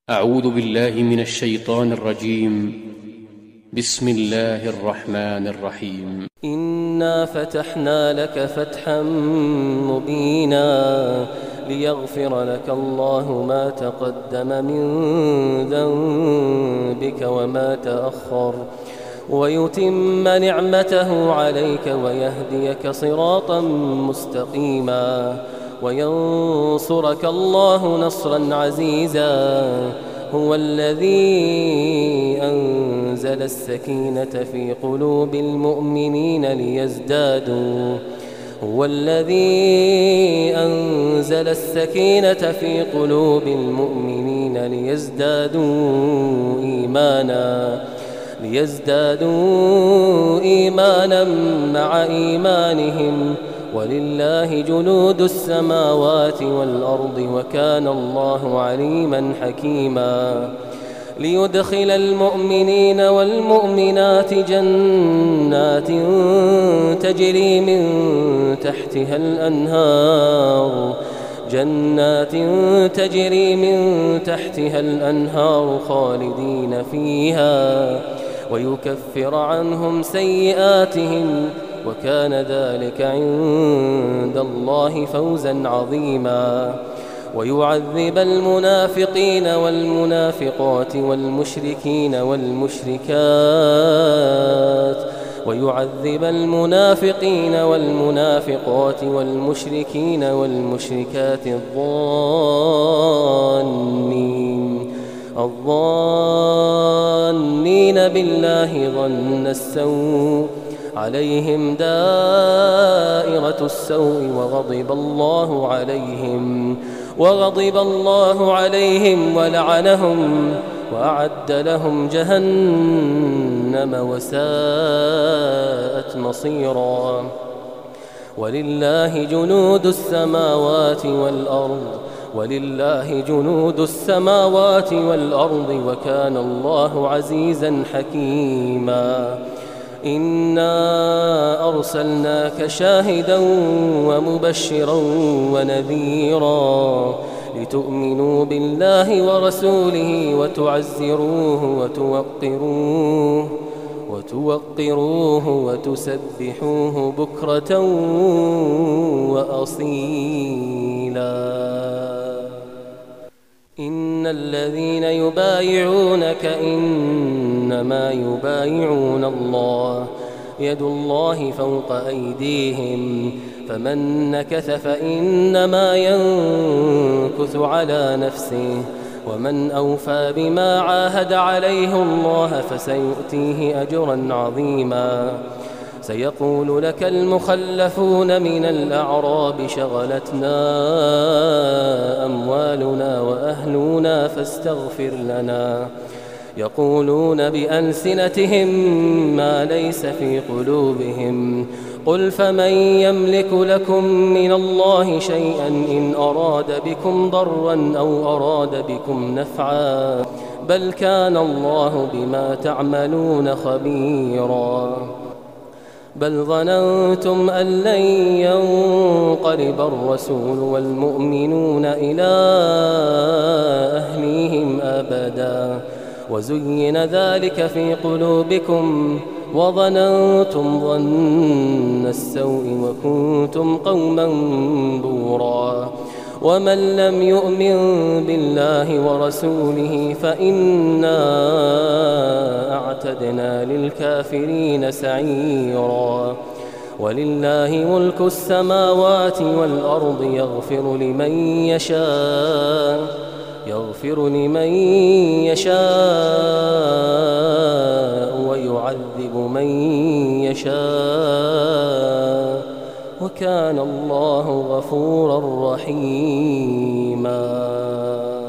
أعوذ بالله من الشيطان الرجيم. بسم الله الرحمن الرحيم. إنا فتحنا لك فتحا مبينا ليغفر لك الله ما تقدم من ذنبك وما تأخر ويتم نعمته عليك ويهديك صراطا مستقيما وينصرك الله نصرا عزيزا. هو الذي أنزل السكينة في قلوب المؤمنين ليزدادوا إيمانا مع إيمانهم ولله جنود السماوات والأرض وكان الله عليما حكيما. ليدخل المؤمنين والمؤمنات جنات تجري من تحتها الأنهار خالدين فيها ويكفر عنهم سيئاتهم وكان ذلك عند الله فوزا عظيما. ويعذب المنافقين والمنافقات والمشركين والمشركات الظانين بالله ظن السوء عليهم دائرة السوء وغضب الله عليهم ولعنهم وأعد لهم جهنم وساءت مصيرا. ولله جنود السماوات والأرض وكان الله عزيزا حكيما. إنا أرسلناك شاهدا ومبشرا ونذيرا لتؤمنوا بالله ورسوله وتوقروه وتسبحوه بكرة وأصيلا. إن الذين يبايعونك إنما يبايعون الله يد الله فوق أيديهم فمن نكث فإنما ينكث على نفسه ومن أوفى بما عاهد عليه الله فسيؤتيه أجرا عظيما. سيقول لك المخلفون من الأعراب شغلتنا أموالنا وأهلنا فاستغفر لنا يقولون بألسنتهم ما ليس في قلوبهم قل فمن يملك لكم من الله شيئا إن أراد بكم ضرا أو أراد بكم نفعا بل كان الله بما تعملون خبيرا. بل ظننتم أن لن ينقلب الرسول والمؤمنون إلى أهليهم أبدا وزين ذلك في قلوبكم وظننتم ظن السوء وكنتم قوما بورا. ومن لم يؤمن بالله ورسوله فإنا أعتدنا للكافرين سعيرا. ولله ملك السماوات والأرض يغفر لمن يشاء ويعذب من يشاء وكان الله غفورا رحيما.